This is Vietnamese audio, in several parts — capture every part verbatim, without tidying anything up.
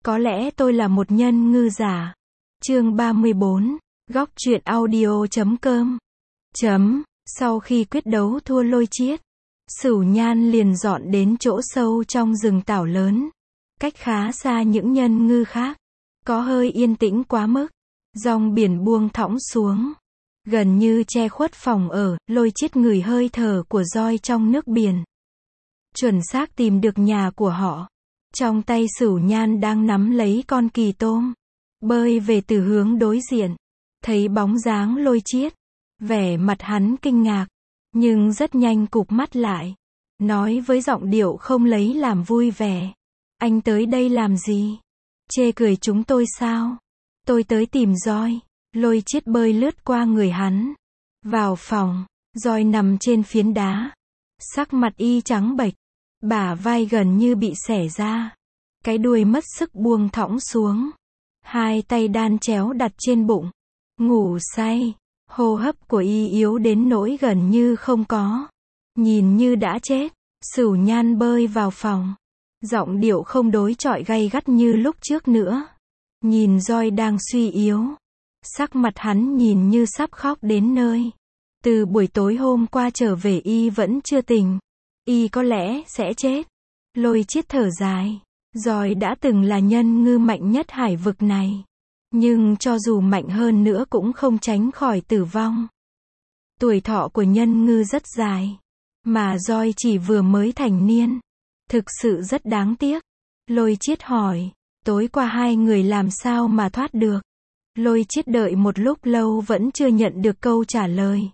Có lẽ tôi là một nhân ngư giả. Chương ba mươi bốn, góc truyện audio chấm com. Chấm, sau khi quyết đấu thua Lôi Chiết, Sửu Nhan liền dọn đến chỗ sâu trong rừng tảo lớn, cách khá xa những nhân ngư khác, có hơi yên tĩnh quá mức. Dòng biển buông thõng xuống, gần như che khuất phòng ở. Lôi Chiết ngửi hơi thở của roi trong nước biển, chuẩn xác tìm được nhà của họ. Trong tay Sửu Nhan đang nắm lấy con kỳ tôm, bơi về từ hướng đối diện. Thấy bóng dáng Lôi Chiết, vẻ mặt hắn kinh ngạc, nhưng rất nhanh cụp mắt lại, nói với giọng điệu không lấy làm vui vẻ: anh tới đây làm gì? Chê cười chúng tôi sao? Tôi tới tìm roi. Lôi Chiết bơi lướt qua người hắn, vào phòng. Roi nằm trên phiến đá, sắc mặt y trắng bệch, bả vai gần như bị xẻ ra, cái đuôi mất sức buông thõng xuống, hai tay đan chéo đặt trên bụng, ngủ say. Hô hấp của y yếu đến nỗi gần như không có, nhìn như đã chết. Sửu Nhan bơi vào phòng, giọng điệu không đối chọi gay gắt như lúc trước nữa. Nhìn roi đang suy yếu, sắc mặt hắn nhìn như sắp khóc đến nơi. Từ buổi tối hôm qua trở về y vẫn chưa tỉnh, y có lẽ sẽ chết. Lôi Chiết thở dài, roi đã từng là nhân ngư mạnh nhất hải vực này, nhưng cho dù mạnh hơn nữa cũng không tránh khỏi tử vong. Tuổi thọ của nhân ngư rất dài, mà roi chỉ vừa mới thành niên, thực sự rất đáng tiếc. Lôi Chiết hỏi, tối qua hai người làm sao mà thoát được? Lôi Chiết đợi một lúc lâu vẫn chưa nhận được câu trả lời.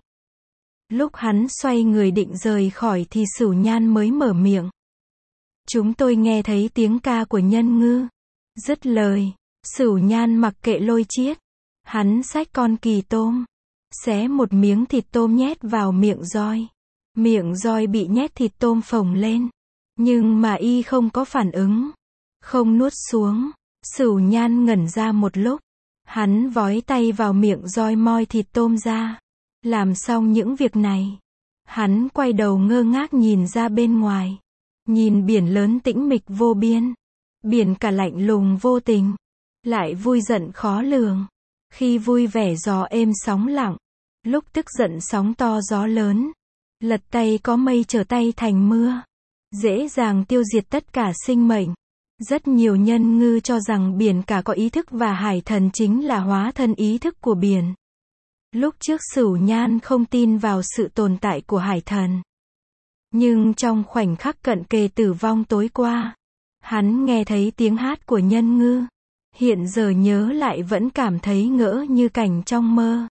Lúc hắn xoay người định rời khỏi thì Sửu Nhan mới mở miệng: chúng tôi nghe thấy tiếng ca của nhân ngư. Dứt lời, Sửu Nhan mặc kệ Lôi Chiết, hắn xách con kỳ tôm, xé một miếng thịt tôm nhét vào miệng roi. Miệng roi bị nhét thịt tôm phồng lên, nhưng mà y không có phản ứng, không nuốt xuống. Sửu Nhan ngẩn ra một lúc, hắn vói tay vào miệng roi moi thịt tôm ra. Làm xong những việc này, hắn quay đầu ngơ ngác nhìn ra bên ngoài, nhìn biển lớn tĩnh mịch vô biên, biển cả lạnh lùng vô tình, lại vui giận khó lường. Khi vui vẻ gió êm sóng lặng, lúc tức giận sóng to gió lớn. Lật tay có mây trở tay thành mưa, dễ dàng tiêu diệt tất cả sinh mệnh. Rất nhiều nhân ngư cho rằng biển cả có ý thức và hải thần chính là hóa thân ý thức của biển. Lúc trước Sửu Nhan không tin vào sự tồn tại của hải thần, nhưng trong khoảnh khắc cận kề tử vong tối qua, hắn nghe thấy tiếng hát của nhân ngư. Hiện giờ nhớ lại vẫn cảm thấy ngỡ như cảnh trong mơ.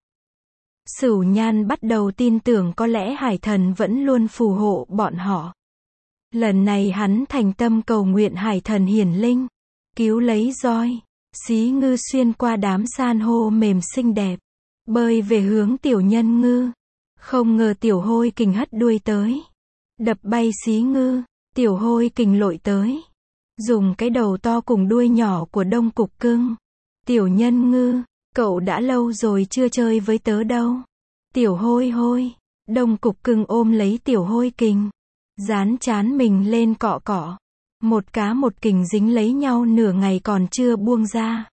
Sửu Nhan bắt đầu tin tưởng có lẽ hải thần vẫn luôn phù hộ bọn họ. Lần này hắn thành tâm cầu nguyện hải thần hiển linh, cứu lấy roi. Xí ngư xuyên qua đám san hô mềm xinh đẹp, bơi về hướng tiểu nhân ngư. Không ngờ tiểu hôi kình hất đuôi tới, đập bay xí ngư. Tiểu hôi kình lội tới, dùng cái đầu to cùng đuôi nhỏ của Đông Cục Cưng. Tiểu nhân ngư, cậu đã lâu rồi chưa chơi với tớ đâu. Tiểu hôi hôi. Đông Cục Cưng ôm lấy tiểu hôi kình, dán trán mình lên cọ cọ. Một cá một kình dính lấy nhau nửa ngày còn chưa buông ra.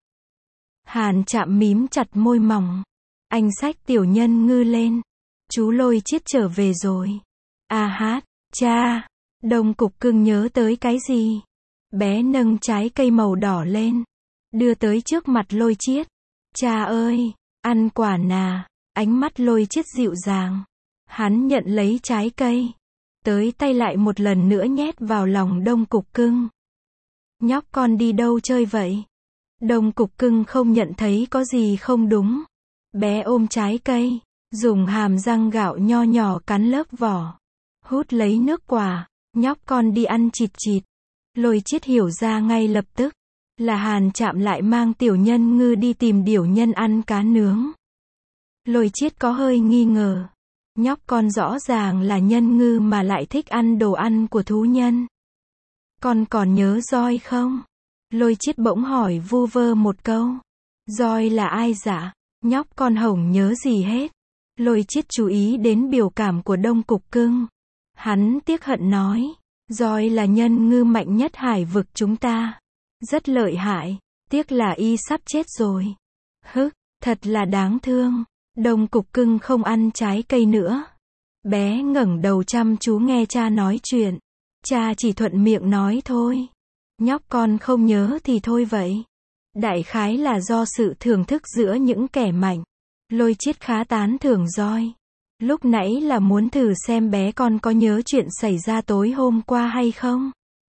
Hàn Trạm mím chặt môi mỏng. Anh xách tiểu nhân ngư lên. Chú Lôi Chiết trở về rồi. A hát, cha. Đông Cục Cưng nhớ tới cái gì? Bé nâng trái cây màu đỏ lên, đưa tới trước mặt Lôi Chiết. Cha ơi, ăn quả nà. Ánh mắt Lôi Chiết dịu dàng. Hắn nhận lấy trái cây, tới tay lại một lần nữa nhét vào lòng Đông Cục Cưng. Nhóc con đi đâu chơi vậy? Đông Cục Cưng không nhận thấy có gì không đúng. Bé ôm trái cây, dùng hàm răng gạo nho nhỏ cắn lớp vỏ, hút lấy nước quả. Nhóc con đi ăn chịt chịt. Lôi Chiết hiểu ra ngay lập tức, là Hàn Trạm lại mang tiểu nhân ngư đi tìm điểu nhân ăn cá nướng. Lôi Chiết có hơi nghi ngờ, nhóc con rõ ràng là nhân ngư mà lại thích ăn đồ ăn của thú nhân. Con còn nhớ roi không? Lôi Chiết bỗng hỏi vu vơ một câu. Roi là ai dạ? Nhóc con hổng nhớ gì hết. Lôi Chiết chú ý đến biểu cảm của Đông Cục Cưng. Hắn tiếc hận nói, roi là nhân ngư mạnh nhất hải vực chúng ta. Rất lợi hại. Tiếc là y sắp chết rồi. Hức, thật là đáng thương. Đông Cục Cưng không ăn trái cây nữa. Bé ngẩng đầu chăm chú nghe cha nói chuyện. Cha chỉ thuận miệng nói thôi. Nhóc con không nhớ thì thôi vậy. Đại khái là do sự thưởng thức giữa những kẻ mạnh. Lôi Chiết khá tán thưởng Roi. Lúc nãy là muốn thử xem bé con có nhớ chuyện xảy ra tối hôm qua hay không.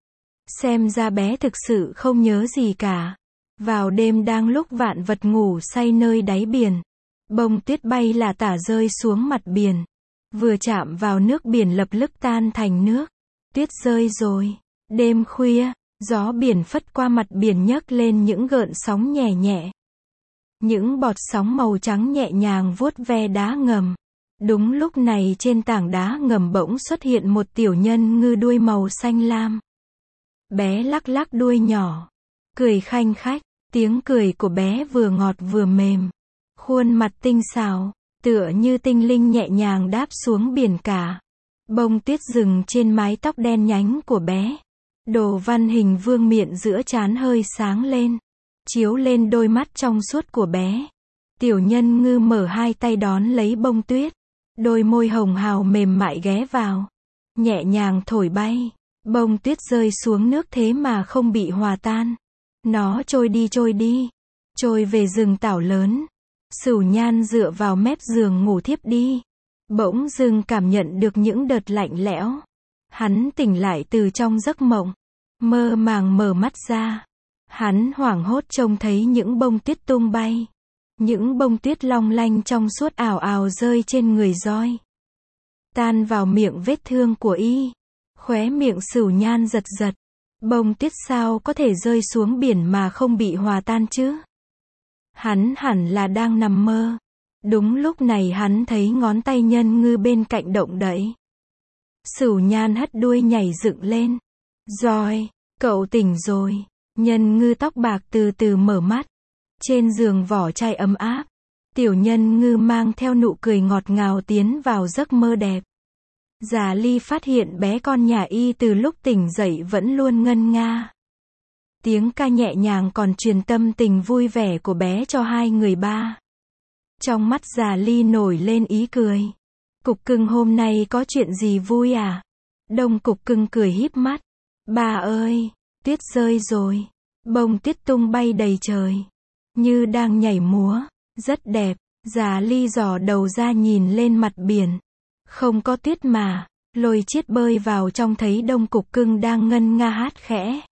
Xem ra bé thực sự không nhớ gì cả. Vào đêm đang lúc vạn vật ngủ say nơi đáy biển, bông tuyết bay là tả rơi xuống mặt biển. Vừa chạm vào nước biển lập tức tan thành nước. Tuyết rơi rồi. Đêm khuya, gió biển phất qua mặt biển nhấc lên những gợn sóng nhẹ nhẹ. Những bọt sóng màu trắng nhẹ nhàng vuốt ve đá ngầm. Đúng lúc này trên tảng đá ngầm bỗng xuất hiện một tiểu nhân ngư đuôi màu xanh lam. Bé lắc lắc đuôi nhỏ, cười khanh khách, tiếng cười của bé vừa ngọt vừa mềm. Khuôn mặt tinh xảo, tựa như tinh linh nhẹ nhàng đáp xuống biển cả. Bông tuyết rừng trên mái tóc đen nhánh của bé. Đồ văn hình vương miện giữa trán hơi sáng lên, chiếu lên đôi mắt trong suốt của bé. Tiểu nhân ngư mở hai tay đón lấy bông tuyết. Đôi môi hồng hào mềm mại ghé vào, nhẹ nhàng thổi bay. Bông tuyết rơi xuống nước thế mà không bị hòa tan. Nó trôi đi trôi đi, trôi về rừng tảo lớn. Sửu Nhan dựa vào mép giường ngủ thiếp đi. Bỗng dưng cảm nhận được những đợt lạnh lẽo. Hắn tỉnh lại từ trong giấc mộng, mơ màng mở mắt ra. Hắn hoảng hốt trông thấy những bông tuyết tung bay. Những bông tuyết long lanh trong suốt ảo ảo rơi trên người Roi, tan vào miệng vết thương của y. Khóe miệng Sửu Nhan giật giật. Bông tuyết sao có thể rơi xuống biển mà không bị hòa tan chứ? Hắn hẳn là đang nằm mơ. Đúng lúc này hắn thấy ngón tay nhân ngư bên cạnh động đậy. Sửu Nhan hất đuôi nhảy dựng lên. Roi, cậu tỉnh rồi. Nhân ngư tóc bạc từ từ mở mắt. Trên giường vỏ chai ấm áp, tiểu nhân ngư mang theo nụ cười ngọt ngào tiến vào giấc mơ đẹp. Già Ly phát hiện bé con nhà y từ lúc tỉnh dậy vẫn luôn ngân nga. Tiếng ca nhẹ nhàng còn truyền tâm tình vui vẻ của bé cho hai người ba. Trong mắt Già Ly nổi lên ý cười. Cục Cưng hôm nay có chuyện gì vui à? Đông Cục Cưng cười híp mắt. Bà ơi, tuyết rơi rồi. Bông tuyết tung bay đầy trời, như đang nhảy múa, rất đẹp. Già Ly dò đầu ra nhìn lên mặt biển. Không có tuyết mà. Lôi Chiết bơi vào trong thấy Đông Cục Cưng đang ngân nga hát khẽ.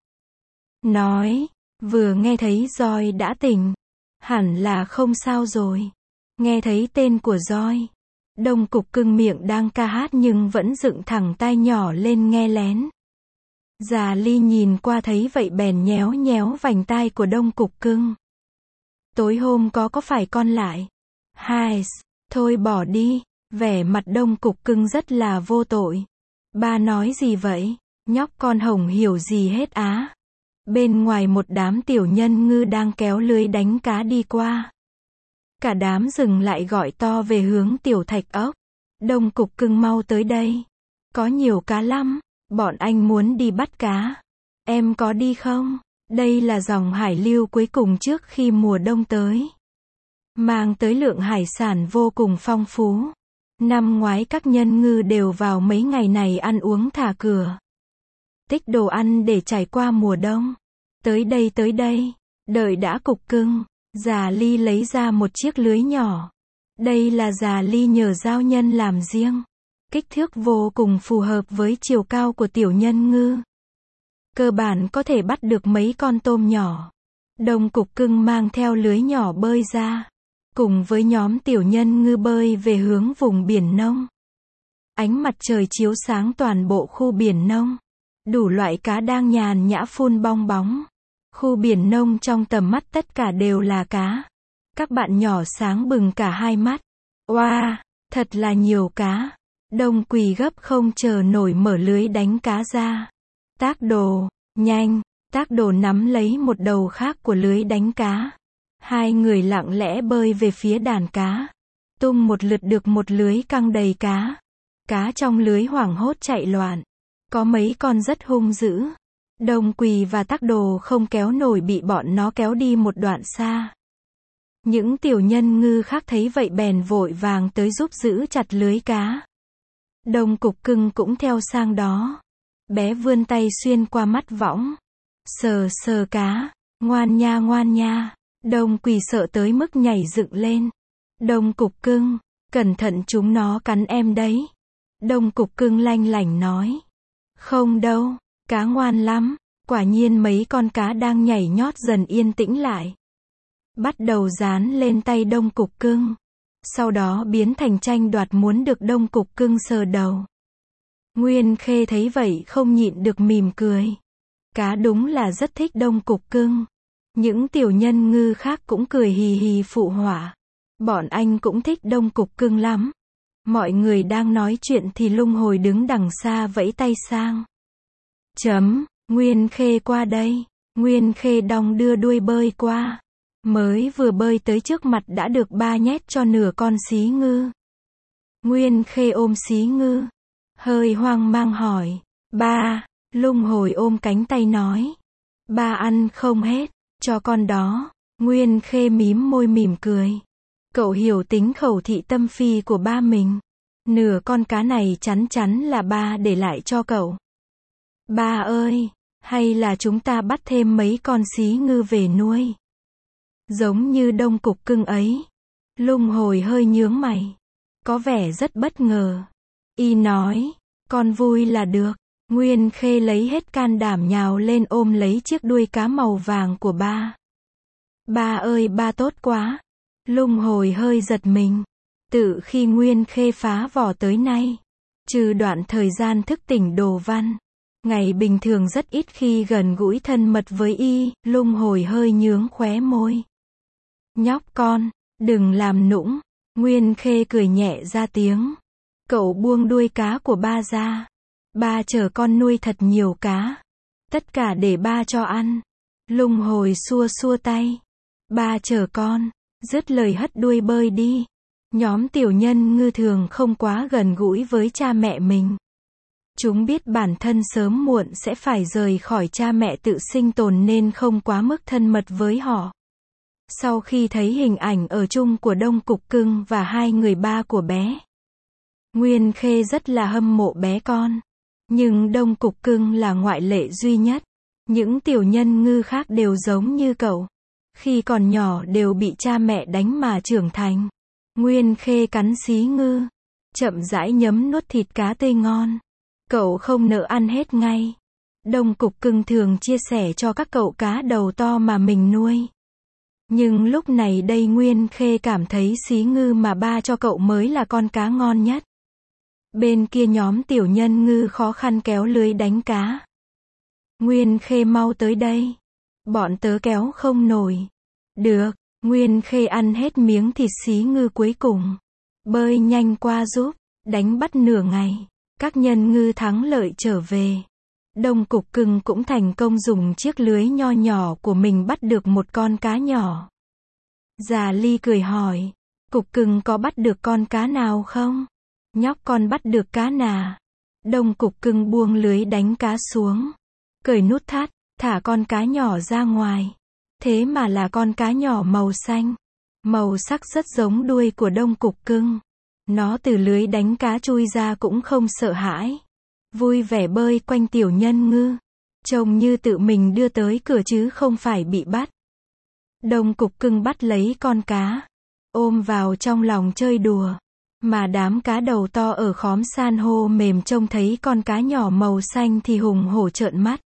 Nói, vừa nghe thấy Roi đã tỉnh. Hẳn là không sao rồi. Nghe thấy tên của Roi, Đông Cục Cưng miệng đang ca hát nhưng vẫn dựng thẳng tai nhỏ lên nghe lén. Già Ly nhìn qua thấy vậy bèn nhéo nhéo vành tai của Đông Cục Cưng. Tối hôm có có phải con lại? Hai, thôi bỏ đi. Vẻ mặt Đông Cục Cưng rất là vô tội. Ba nói gì vậy? Nhóc con hổng hiểu gì hết á. Bên ngoài một đám tiểu nhân ngư đang kéo lưới đánh cá đi qua. Cả đám dừng lại gọi to về hướng tiểu thạch ốc. Đông Cục Cưng mau tới đây. Có nhiều cá lắm. Bọn anh muốn đi bắt cá. Em có đi không? Đây là dòng hải lưu cuối cùng trước khi mùa đông tới. Mang tới lượng hải sản vô cùng phong phú. Năm ngoái các nhân ngư đều vào mấy ngày này ăn uống thả cửa. Tích đồ ăn để trải qua mùa đông. Tới đây tới đây. Đợi đã Cục Cưng. Già Ly lấy ra một chiếc lưới nhỏ. Đây là Già Ly nhờ giao nhân làm riêng. Kích thước vô cùng phù hợp với chiều cao của tiểu nhân ngư. Cơ bản có thể bắt được mấy con tôm nhỏ. Đông Cục Cưng mang theo lưới nhỏ bơi ra. Cùng với nhóm tiểu nhân ngư bơi về hướng vùng biển nông. Ánh mặt trời chiếu sáng toàn bộ khu biển nông. Đủ loại cá đang nhàn nhã phun bong bóng. Khu biển nông trong tầm mắt tất cả đều là cá. Các bạn nhỏ sáng bừng cả hai mắt. Oa, wow, thật là nhiều cá. Đông Quỳ gấp không chờ nổi mở lưới đánh cá ra. Tác Đồ, nhanh. Tác Đồ nắm lấy một đầu khác của lưới đánh cá. Hai người lặng lẽ bơi về phía đàn cá. Tung một lượt được một lưới căng đầy cá. Cá trong lưới hoảng hốt chạy loạn. Có mấy con rất hung dữ. Đông Quỳ và Tắc Đồ không kéo nổi bị bọn nó kéo đi một đoạn xa. Những tiểu nhân ngư khác thấy vậy bèn vội vàng tới giúp giữ chặt lưới cá. Đông Cục Cưng cũng theo sang đó. Bé vươn tay xuyên qua mắt võng. Sờ sờ cá. Ngoan nha ngoan nha. Đông Quỳ sợ tới mức nhảy dựng lên. Đông Cục Cưng, cẩn thận chúng nó cắn em đấy. Đông Cục Cưng lanh lảnh nói. Không đâu, cá ngoan lắm. Quả nhiên mấy con cá đang nhảy nhót dần yên tĩnh lại. Bắt đầu dán lên tay Đông Cục Cưng. Sau đó biến thành tranh đoạt muốn được Đông Cục Cưng sờ đầu. Nguyên Khê thấy vậy không nhịn được mỉm cười. Cá đúng là rất thích Đông Cục Cưng. Những tiểu nhân ngư khác cũng cười hì hì phụ họa. Bọn anh cũng thích Đông Cục Cưng lắm. Mọi người đang nói chuyện thì Lung Hồi đứng đằng xa vẫy tay sang. Chấm, Nguyên Khê qua đây. Nguyên Khê đong đưa đuôi bơi qua. Mới vừa bơi tới trước mặt đã được ba nhét cho nửa con xí ngư. Nguyên Khê ôm xí ngư. Hơi hoang mang hỏi. Ba, Lung Hồi ôm cánh tay nói. Ba ăn không hết, cho con đó. Nguyên Khê mím môi mỉm cười. Cậu hiểu tính khẩu thị tâm phi của ba mình. Nửa con cá này chắn chắn là ba để lại cho cậu. Ba ơi, hay là chúng ta bắt thêm mấy con xí ngư về nuôi? Giống như Đông Cục Cưng ấy. Lung Hồi hơi nhướng mày. Có vẻ rất bất ngờ. Y nói, con vui là được. Nguyên Khê lấy hết can đảm nhào lên ôm lấy chiếc đuôi cá màu vàng của ba. Ba ơi ba tốt quá. Lung Hồi hơi giật mình. Từ khi Nguyên Khê phá vỏ tới nay, trừ đoạn thời gian thức tỉnh Đồ Văn, ngày bình thường rất ít khi gần gũi thân mật với y. Lung Hồi hơi nhướng khóe môi. Nhóc con, đừng làm nũng. Nguyên Khê cười nhẹ ra tiếng. Cậu buông đuôi cá của ba ra. Ba chờ con nuôi thật nhiều cá. Tất cả để ba cho ăn. Lung Hồi xua xua tay. Ba chờ con. Dứt lời hất đuôi bơi đi. Nhóm tiểu nhân ngư thường không quá gần gũi với cha mẹ mình. Chúng biết bản thân sớm muộn sẽ phải rời khỏi cha mẹ tự sinh tồn nên không quá mức thân mật với họ. Sau khi thấy hình ảnh ở chung của Đông Cục Cưng và hai người ba của bé, Nguyên Khê rất là hâm mộ bé con. Nhưng Đông Cục Cưng là ngoại lệ duy nhất. Những tiểu nhân ngư khác đều giống như cậu. Khi còn nhỏ đều bị cha mẹ đánh mà trưởng thành. Nguyên Khê cắn xí ngư. Chậm rãi nhấm nuốt thịt cá tươi ngon. Cậu không nỡ ăn hết ngay. Đông Cục Cưng thường chia sẻ cho các cậu cá đầu to mà mình nuôi. Nhưng lúc này đây Nguyên Khê cảm thấy xí ngư mà ba cho cậu mới là con cá ngon nhất. Bên kia nhóm tiểu nhân ngư khó khăn kéo lưới đánh cá. Nguyên Khê mau tới đây. Bọn tớ kéo không nổi. Được, Nguyên Khê ăn hết miếng thịt xí ngư cuối cùng. Bơi nhanh qua giúp, đánh bắt nửa ngày. Các nhân ngư thắng lợi trở về. Đông Cục Cưng cũng thành công dùng chiếc lưới nho nhỏ của mình bắt được một con cá nhỏ. Già Ly cười hỏi, Cục Cưng có bắt được con cá nào không? Nhóc con bắt được cá nà. Đông Cục Cưng buông lưới đánh cá xuống. Cởi nút thắt, thả con cá nhỏ ra ngoài. Thế mà là con cá nhỏ màu xanh. Màu sắc rất giống đuôi của Đông Cục Cưng. Nó từ lưới đánh cá chui ra cũng không sợ hãi. Vui vẻ bơi quanh tiểu nhân ngư. Trông như tự mình đưa tới cửa chứ không phải bị bắt. Đông Cục Cưng bắt lấy con cá. Ôm vào trong lòng chơi đùa. Mà đám cá đầu to ở khóm san hô mềm trông thấy con cá nhỏ màu xanh thì hùng hổ trợn mắt.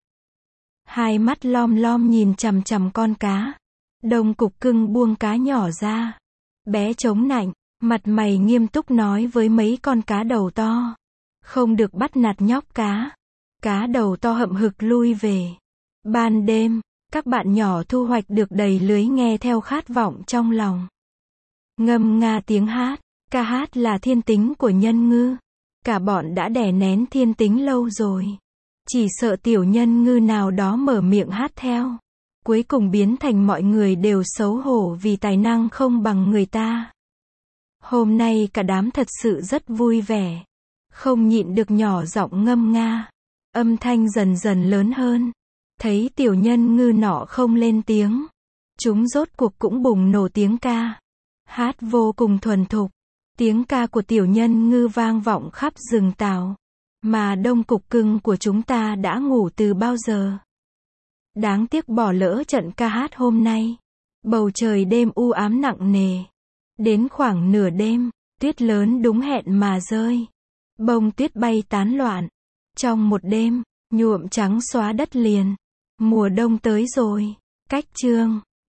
Hai mắt lom lom nhìn chằm chằm con cá. Đông Cục Cưng buông cá nhỏ ra. Bé chống nạnh, mặt mày nghiêm túc nói với mấy con cá đầu to. Không được bắt nạt nhóc cá. Cá đầu to hậm hực lui về. Ban đêm, các bạn nhỏ thu hoạch được đầy lưới nghe theo khát vọng trong lòng. Ngâm nga tiếng hát. Ca hát là thiên tính của nhân ngư. Cả bọn đã đè nén thiên tính lâu rồi. Chỉ sợ tiểu nhân ngư nào đó mở miệng hát theo. Cuối cùng biến thành mọi người đều xấu hổ vì tài năng không bằng người ta. Hôm nay cả đám thật sự rất vui vẻ. Không nhịn được nhỏ giọng ngâm nga. Âm thanh dần dần lớn hơn. Thấy tiểu nhân ngư nọ không lên tiếng, chúng rốt cuộc cũng bùng nổ tiếng ca. Hát vô cùng thuần thục. Tiếng ca của tiểu nhân ngư vang vọng khắp rừng tảo. Mà đông cục cưng của chúng ta đã ngủ từ bao giờ. Đáng tiếc bỏ lỡ trận ca hát hôm nay. Bầu trời đêm u ám nặng nề. Đến khoảng nửa đêm, tuyết lớn đúng hẹn mà rơi. Bông tuyết bay tán loạn. Trong một đêm, nhuộm trắng xóa đất liền. Mùa đông tới rồi. Cách chương